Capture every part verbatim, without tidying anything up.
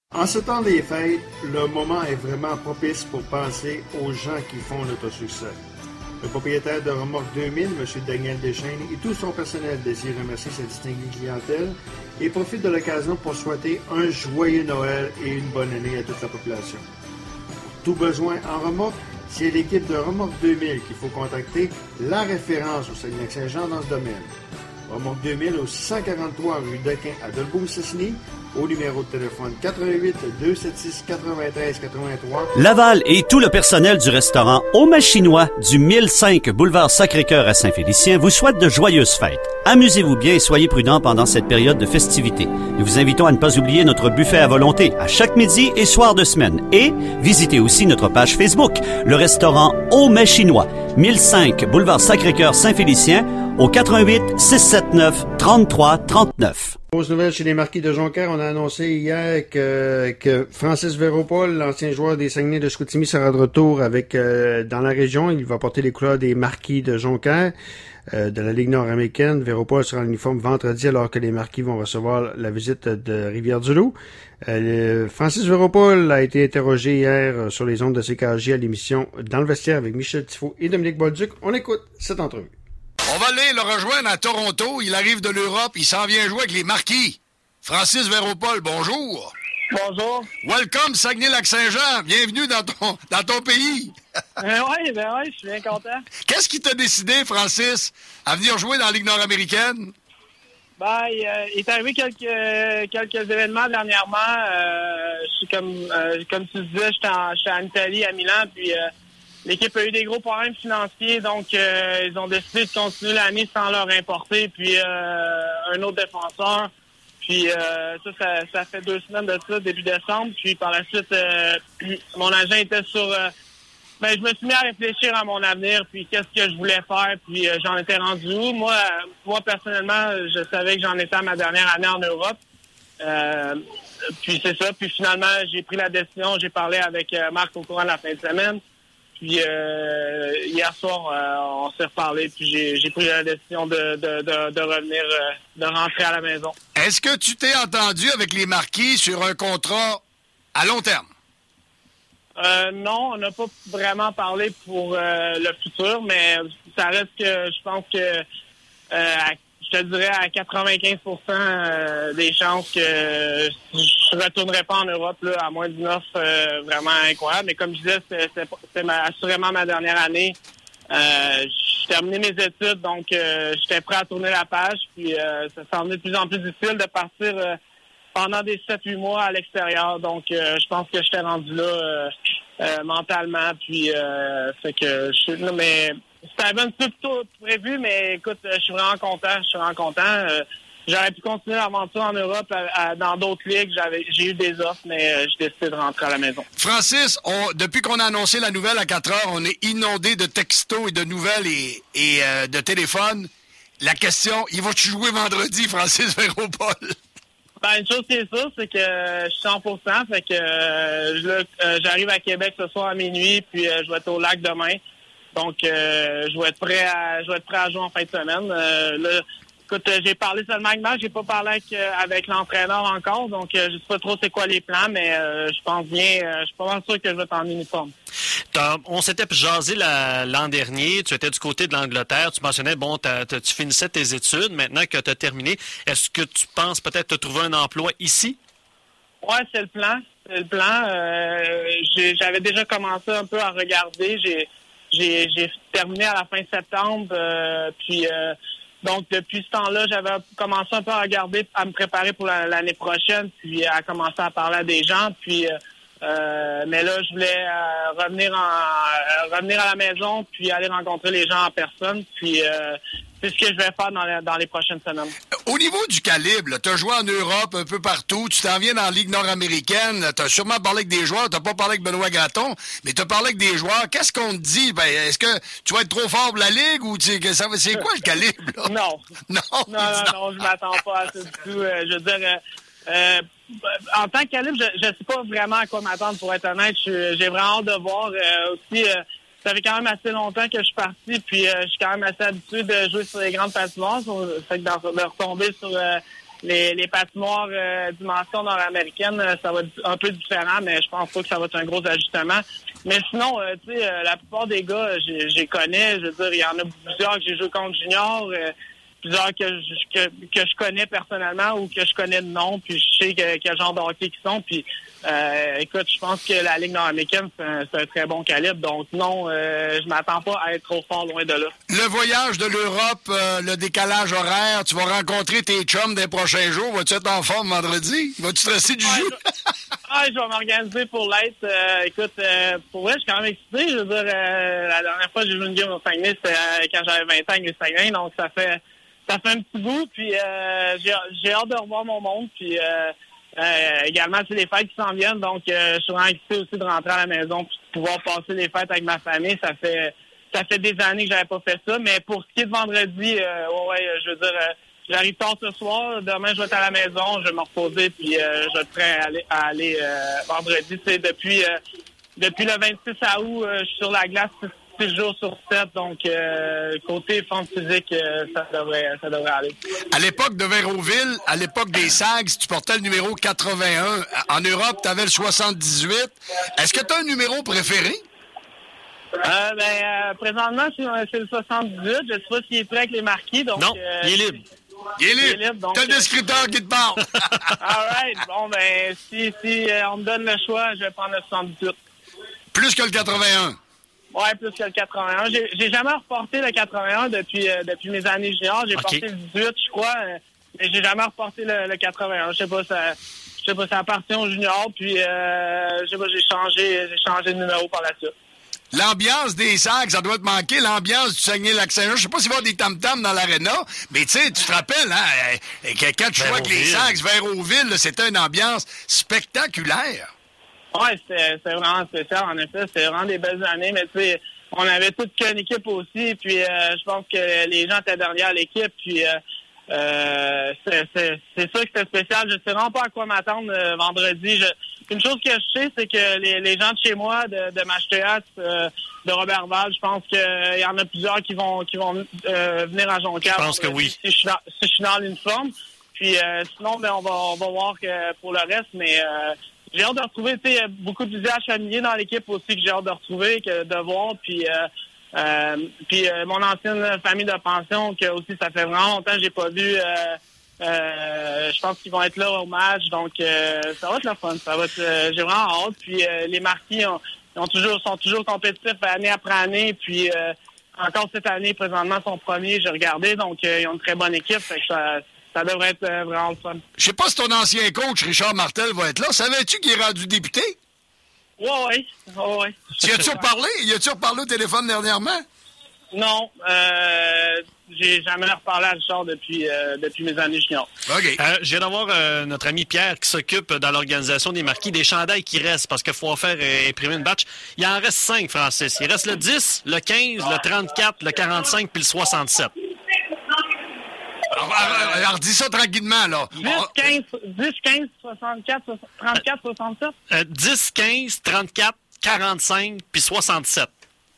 En ce temps des fêtes, le moment est vraiment propice pour penser aux gens qui font notre succès. Le propriétaire de Remorque deux mille, M. Daniel Deschênes, et tout son personnel désirent remercier sa distinguée clientèle et profitent de l'occasion pour souhaiter un joyeux Noël et une bonne année à toute la population. Pour tout besoin en remorque, c'est l'équipe de Remorque deux mille qu'il faut contacter, la référence au Saguenay-Saint-Jean dans ce domaine. Remorque deux mille au six cent quarante-trois rue Dequin à Dolbeau-Cessny, au numéro de téléphone quatre-vingt-huit deux cent soixante-six quatre-vingt-treize quatre-vingt-trois. Laval et tout le personnel du restaurant Au Machinois du mille cinq boulevard Sacré-Cœur à Saint-Félicien vous souhaite de joyeuses fêtes. Amusez-vous bien et soyez prudents pendant cette période de festivités. Nous vous invitons à ne pas oublier notre buffet à volonté à chaque midi et soir de semaine. Et visitez aussi notre page Facebook, le restaurant Au Machinois, mille cinq boulevard Sacré-Cœur Saint-Félicien, au quatre-vingt-huit six cent soixante-neuf trente-trois trente-neuf. Grosse nouvelle chez les Marquis de Jonquière. On a annoncé hier que, que Francis Véropol, l'ancien joueur des Saguenay de Chicoutimi, sera de retour avec euh, dans la région. Il va porter les couleurs des Marquis de Jonquière euh, de la Ligue nord-américaine. Véropol sera en uniforme vendredi alors que les Marquis vont recevoir la visite de Rivière-du-Loup. Euh, Francis Véropol a été interrogé hier sur les ondes de C K J à l'émission Dans le vestiaire avec Michel Tifo et Dominique Bolduc. On écoute cette entrevue. On va aller le rejoindre à Toronto. Il arrive de l'Europe. Il s'en vient jouer avec les Marquis. Francis Véropol, bonjour. Bonjour. Welcome, Saguenay-Lac-Saint-Jean. Bienvenue dans ton, dans ton pays. Ben oui, ben oui, je suis bien content. Qu'est-ce qui t'a décidé, Francis, à venir jouer dans la Ligue nord-américaine? Ben, il, euh, il est arrivé quelques, quelques événements dernièrement. Euh, je suis comme, euh, comme tu disais, j'étais en, j'étais en Italie, à Milan, puis... Euh, l'équipe a eu des gros problèmes financiers, donc euh, ils ont décidé de continuer l'année sans leur importer, puis euh, un autre défenseur. Puis euh, ça, ça, ça fait deux semaines de ça, début décembre. Puis par la suite, euh, mon agent était sur... Euh, ben, je me suis mis à réfléchir à mon avenir, puis qu'est-ce que je voulais faire, puis euh, j'en étais rendu où. Moi, euh, moi, personnellement, je savais que j'en étais à ma dernière année en Europe. Euh, puis c'est ça. Puis finalement, j'ai pris la décision. J'ai parlé avec euh, Marc au courant de la fin de semaine. Puis euh, hier soir, euh, on s'est reparlé, puis j'ai, j'ai pris la décision de, de, de, de revenir, euh, de rentrer à la maison. Est-ce que tu t'es entendu avec les Marquis sur un contrat à long terme? Euh, non, on n'a pas vraiment parlé pour euh, le futur, mais ça reste que je pense que euh, à, je te dirais à quatre-vingt-quinze pour cent euh, des chances que je ne retournerai pas en Europe là, à moins d'une offre euh, vraiment incroyable. Mais comme je disais, c'est, c'est, c'est ma, assurément ma dernière année. Euh, j'ai terminé mes études, donc euh, j'étais prêt à tourner la page. Puis euh, ça s'en est de plus en plus difficile de partir euh, pendant des sept huit mois à l'extérieur. Donc euh, je pense que j'étais rendu là euh, euh, mentalement. Puis euh, fait que je suis là, mais c'était un petit peu tôt prévu, mais écoute, je suis vraiment content. Je suis vraiment content. Euh, j'aurais pu continuer l'aventure en Europe, à, à, dans d'autres ligues. J'avais, j'ai eu des offres, mais euh, j'ai décidé de rentrer à la maison. Francis, on, depuis qu'on a annoncé la nouvelle à quatre heures, on est inondé de textos et de nouvelles et, et euh, de téléphones. La question, il va-tu jouer vendredi, Francis Véropol? Ben, une chose qui est sûre, c'est que je suis cent pour cent. Fait que euh, je, euh, j'arrive à Québec ce soir à minuit, puis euh, je vais être au lac demain. Donc, euh, je vais être prêt à, je vais être prêt à jouer en fin de semaine. Euh, là, écoute, euh, j'ai parlé seulement avec Marc, j'ai pas parlé avec, euh, avec l'entraîneur encore, donc euh, je sais pas trop c'est quoi les plans, mais euh, je pense bien, euh, je suis pas vraiment sûr que je vais être en uniforme. T'as, on s'était jasé la, l'an dernier, tu étais du côté de l'Angleterre, tu mentionnais, bon, t'as, t'as, tu finissais tes études, maintenant que tu as terminé, est-ce que tu penses peut-être te trouver un emploi ici? Ouais, c'est le plan, c'est le plan. Euh, j'ai, j'avais déjà commencé un peu à regarder, j'ai J'ai, j'ai terminé à la fin septembre, euh, puis euh, donc depuis ce temps-là, j'avais commencé un peu à regarder, à me préparer pour la, l'année prochaine, puis à commencer à parler à des gens, puis euh, euh, mais là, je voulais euh, revenir en euh, revenir à la maison, puis aller rencontrer les gens en personne, puis euh, c'est ce que je vais faire dans, la, dans les prochaines semaines. Au niveau du calibre, tu as joué en Europe un peu partout, tu t'en viens dans la Ligue nord-américaine, tu as sûrement parlé avec des joueurs, tu n'as pas parlé avec Benoît Gratton, mais tu as parlé avec des joueurs. Qu'est-ce qu'on te dit? Ben, est-ce que tu vas être trop fort pour la Ligue ou tu, que ça, c'est quoi le calibre? Là? Non. Non, non, non, non, je m'attends pas à ça du tout. Euh, je veux dire, euh, euh, en tant que calibre, je ne sais pas vraiment à quoi m'attendre, pour être honnête. Je, j'ai vraiment hâte de voir euh, aussi... Euh, ça fait quand même assez longtemps que je suis parti, puis euh, je suis quand même assez habitué de jouer sur les grandes patinoires. Ça fait que de retomber sur euh, les, les patinoires euh, dimension nord-américaine, euh, ça va être un peu différent, mais je pense pas que ça va être un gros ajustement. Mais sinon, euh, tu sais, euh, la plupart des gars, j'ai, j'ai connais. Je veux dire, il y en a plusieurs que j'ai joué contre junior, euh, plusieurs que je, que, que je connais personnellement ou que je connais de nom, puis je sais que, quel genre de hockey qu'ils sont. Puis, euh, écoute, je pense que la Ligue nord-américaine, c'est un, c'est un très bon calibre. Donc non, euh, je m'attends pas à être trop fort loin de là. Le voyage de l'Europe, euh, le décalage horaire, tu vas rencontrer tes chums des prochains jours. Vas-tu être en forme vendredi? Vas-tu te rester du Ouais, jus? je... Ah, je vais m'organiser pour l'être. Euh, écoute, euh, pour vrai, je suis quand même excité. Je veux dire, euh, la dernière fois que j'ai joué une game au Saguenay, c'était euh, quand j'avais vingt ans avec les Saguenay, donc ça fait ça fait un petit bout. Puis euh, j'ai, j'ai hâte de revoir mon monde. Puis euh, euh, également, c'est les fêtes qui s'en viennent, donc euh, je suis vraiment excité aussi de rentrer à la maison puis de pouvoir passer les fêtes avec ma famille. Ça fait ça fait des années que j'avais pas fait ça. Mais pour ce qui est de vendredi, euh, ouais, ouais, je veux dire. Euh, J'arrive tard ce soir. Demain, je vais être à la maison. Je vais me reposer, puis euh, je vais être prêt à aller, à aller euh, vendredi. C'est depuis euh, depuis le vingt-six août, euh, je suis sur la glace six jours sur sept. Donc, euh, côté forme physique, euh, ça devrait ça devrait aller. À l'époque de Véroville, à l'époque des Sags, tu portais le numéro quatre-vingt-un. En Europe, tu avais le soixante-dix-huit. Est-ce que tu as un numéro préféré? Euh, ben, euh, présentement, c'est, c'est le soixante-dix-huit. Je sais pas s'il est prêt avec les marquis. Donc, non, euh, il est libre. Il est libre. libre T'as le descripteur qui te parle. All right. Bon, ben, si, si euh, on me donne le choix, je vais prendre le soixante-dix-huit. Plus que le quatre-vingt-un. Ouais, plus que le quatre-vingt-un. J'ai, j'ai jamais reporté le quatre-vingt-un depuis, euh, depuis mes années juniors. J'ai okay. porté le dix-huit, je crois, euh, mais j'ai jamais reporté le, le quatre-vingt-un. Je sais pas, ça, je sais pas, ça appartient aux juniors, puis euh, je sais pas, j'ai changé, j'ai changé de numéro par la suite. L'ambiance des Sags, ça doit te manquer. L'ambiance du Saguenay-Lac-Saint-Jean. Je sais pas s'il va y avoir des tam-tams dans l'aréna, mais tu sais, tu te rappelles, hein, quand tu jouais avec les Sags, Véroville, là, c'était une ambiance spectaculaire. Ouais, c'était, c'était vraiment spécial, en effet. C'était vraiment des belles années, mais tu sais, on avait toute qu'une équipe aussi, puis euh, je pense que les gens étaient derrière l'équipe, puis euh, euh, c'est, c'est, c'est ça que c'était spécial. Je sais vraiment pas à quoi m'attendre euh, vendredi. Je, Une chose que je sais, c'est que les, les gens de chez moi, de, de M H T S, euh, de Robertval, je pense qu'il y en a plusieurs qui vont qui vont euh, venir à Jonquière. Je pense que oui. Si je suis dans, si je suis dans l'uniforme. Puis euh, sinon, ben on va on va voir que pour le reste, mais euh, j'ai hâte de retrouver, tu sais, beaucoup de visages familiers dans l'équipe aussi que j'ai hâte de retrouver, que de voir. Puis euh, euh, puis euh, mon ancienne famille de pension, que aussi ça fait vraiment longtemps que j'ai pas vu. Euh, Euh, je pense qu'ils vont être là au match, donc euh, ça va être le fun. Ça va être, euh, j'ai vraiment hâte. Puis euh, les marquis ont, ont toujours, sont toujours compétitifs année après année. Puis euh, encore cette année, présentement, sont premiers. J'ai regardé, donc euh, ils ont une très bonne équipe. Fait que ça, ça devrait être euh, vraiment le fun. Je sais pas si ton ancien coach, Richard Martel, va être là. Savais-tu qu'il est rendu député? Ouais, ouais. ouais, ouais. Y a-tu reparlé? Y a-tu reparlé au téléphone dernièrement? Non, euh, j'ai jamais reparlé à Richard depuis, euh, depuis mes années juniors. OK. Euh, je viens d'avoir euh, notre ami Pierre qui s'occupe dans l'organisation des marquis des chandails qui restent parce qu'il faut faire euh, imprimer une batch. Il en reste cinq, Francis. Il reste le dix, le quinze, le trente-quatre, le quarante-cinq puis le soixante-sept. Alors, alors, alors, dis ça tranquillement, là. dix, quinze, dix, quinze, soixante-quatre, trente-quatre, soixante-sept? Euh, dix, quinze, trente-quatre, quarante-cinq puis soixante-sept.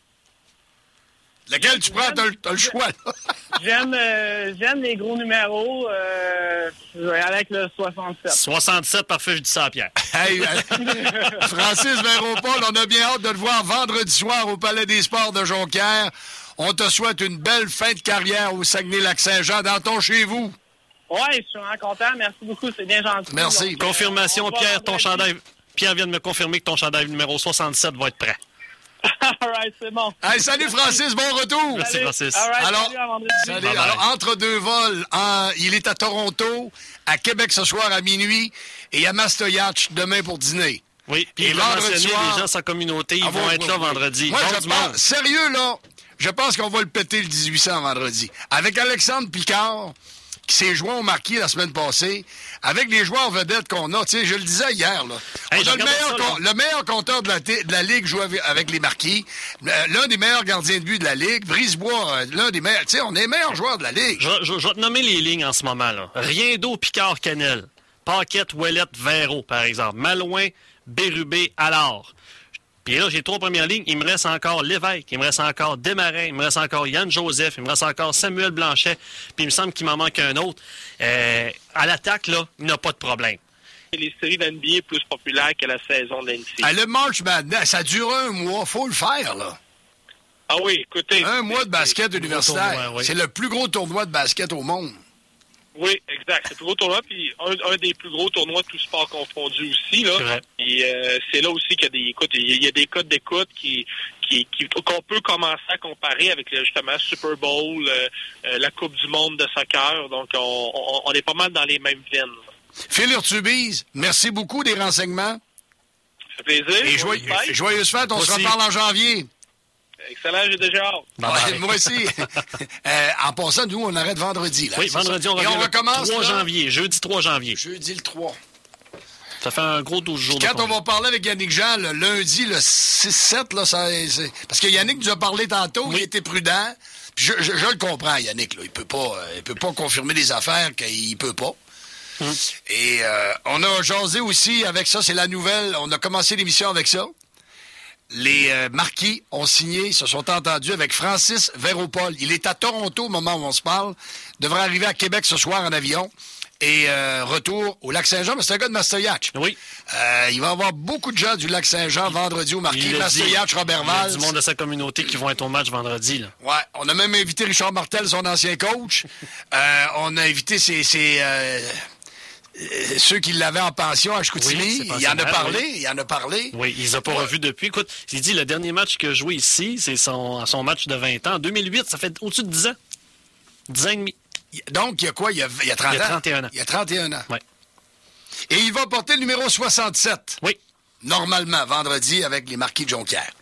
Lequel tu prends? T'as, t'as le choix, là. J'aime, euh, j'aime les gros numéros. Euh, je vais aller avec le soixante-sept. soixante-sept, parfait, je dis ça à Pierre. Hey, euh, Francis Véropol, on a bien hâte de te voir vendredi soir au Palais des Sports de Jonquière. On te souhaite une belle fin de carrière au Saguenay-Lac-Saint-Jean dans ton chez-vous. Oui, je suis vraiment content. Merci beaucoup, c'est bien gentil. Merci. Donc, Confirmation, euh, Pierre, ton chandail. Pierre vient de me confirmer que ton chandail numéro soixante-sept va être prêt. All right, c'est bon. Hey, salut Francis, bon retour. Merci, Salut. Francis. All right, Alors, salut, à vendredi. salut. Bye bye. Alors, entre deux vols, en- il est à Toronto, à Québec ce soir à minuit et à Mastoyatch demain pour dîner. Oui, puis Et il va vendredi mentionner soir- les gens de sa communauté, ils Ah, vont oui, être oui, là oui. vendredi. Moi, Bon je du pense, monde. sérieux, là, je pense qu'on va le péter le dix-huit cents vendredi. Avec Alexandre Picard, qui s'est joint au marquis la semaine passée, avec les joueurs vedettes qu'on a, tu sais, je le disais hier, là. Hey, On je a le, regardais meilleur ça, con- le meilleur compteur de la, t- de la Ligue joue avec, avec les marquis. Euh, L'un des meilleurs gardiens de but de la Ligue. Brisebois, euh, l'un des meilleurs. Tu sais, on est les meilleurs joueurs de la Ligue. Je, je- je vais te nommer les lignes en ce moment. Là. Rien d'eau, Picard, Canel. Paquette, Ouellette, Véro, par exemple. Malouin, Bérubé, Allard. Puis là, j'ai trois premières lignes. Il me reste encore Lévesque, il me reste encore Desmarais, il me reste encore Yann Joseph, il me reste encore Samuel Blanchet, puis il me semble qu'il m'en manque un autre. Euh, à l'attaque, là, il n'a pas de problème. Les séries d'N B A plus populaires que la saison de l'N C A A. Ah, le March Madness, ça dure un mois. Faut le faire, là. Ah oui, écoutez. Un mois de basket universitaire. Tournoi, oui. C'est le plus gros tournoi de basket au monde. Oui, exact. C'est le plus gros tournoi, puis un, un des plus gros tournois, tous sports confondus aussi, là. C'est vrai. Et euh, c'est là aussi qu'il y a des, écoute, il y a des codes d'écoute qui, qui, qui, qu'on peut commencer à comparer avec justement Super Bowl, euh, euh, la Coupe du monde de soccer. Donc, on, on, on est pas mal dans les mêmes veines. Phil Urtubise, merci beaucoup des renseignements. Ça fait plaisir. Et joyeux, joyeuse fête, on Moi se aussi. reparle en janvier. Excellent, j'ai déjà hâte. Bye Ouais, bye. moi aussi. euh, en passant, nous, on arrête vendredi. Là, Oui, c'est vendredi, ça? on Et revient on le recommence trois là, janvier, jeudi trois janvier. jeudi le trois. Ça fait un gros douze jours de Quand on congé. va parler avec Yannick Jean, le lundi, le six sept, là, ça, c'est... parce que Yannick nous a parlé tantôt, Oui. il était prudent. Puis je, je, je le comprends, Yannick. Là. Il peut pas, euh, il peut pas confirmer des affaires qu'il peut pas. Hum. Et euh, on a jasé aussi avec ça, c'est la nouvelle. On a commencé l'émission avec ça. Les euh, Marquis ont signé, se sont entendus avec Francis Véropol. Il est à Toronto au moment où on se parle. Devrait arriver à Québec ce soir en avion. Et euh, retour au Lac-Saint-Jean. Mais c'est un gars de Mastoyatch. Oui. Euh, il va y avoir beaucoup de gens du Lac-Saint-Jean vendredi au Marquis. Il l'a dit. Mastoyatch, Robert Il y a Val. du monde de sa communauté qui vont être au match vendredi. Là. Ouais, on a même invité Richard Martel, son ancien coach. euh, on a invité ses... ses euh, Euh, ceux qui l'avaient en pension à Chicoutimi, Oui, c'est il en a pensionnaire, parlé, oui. il en a parlé. Oui, il les a pas Ouais. revus depuis. Écoute, il dit le dernier match qu'il a joué ici, c'est son, son match de vingt ans. En deux mille huit, ça fait au-dessus de dix ans. dix ans et demi. Donc, il y a quoi? Il y a, il y a trente Il y a ans? trente et un ans. Il y a trente et un ans. Oui. Et il va porter le numéro soixante-sept. Oui. Normalement, vendredi, avec les Marquis de Jonquière.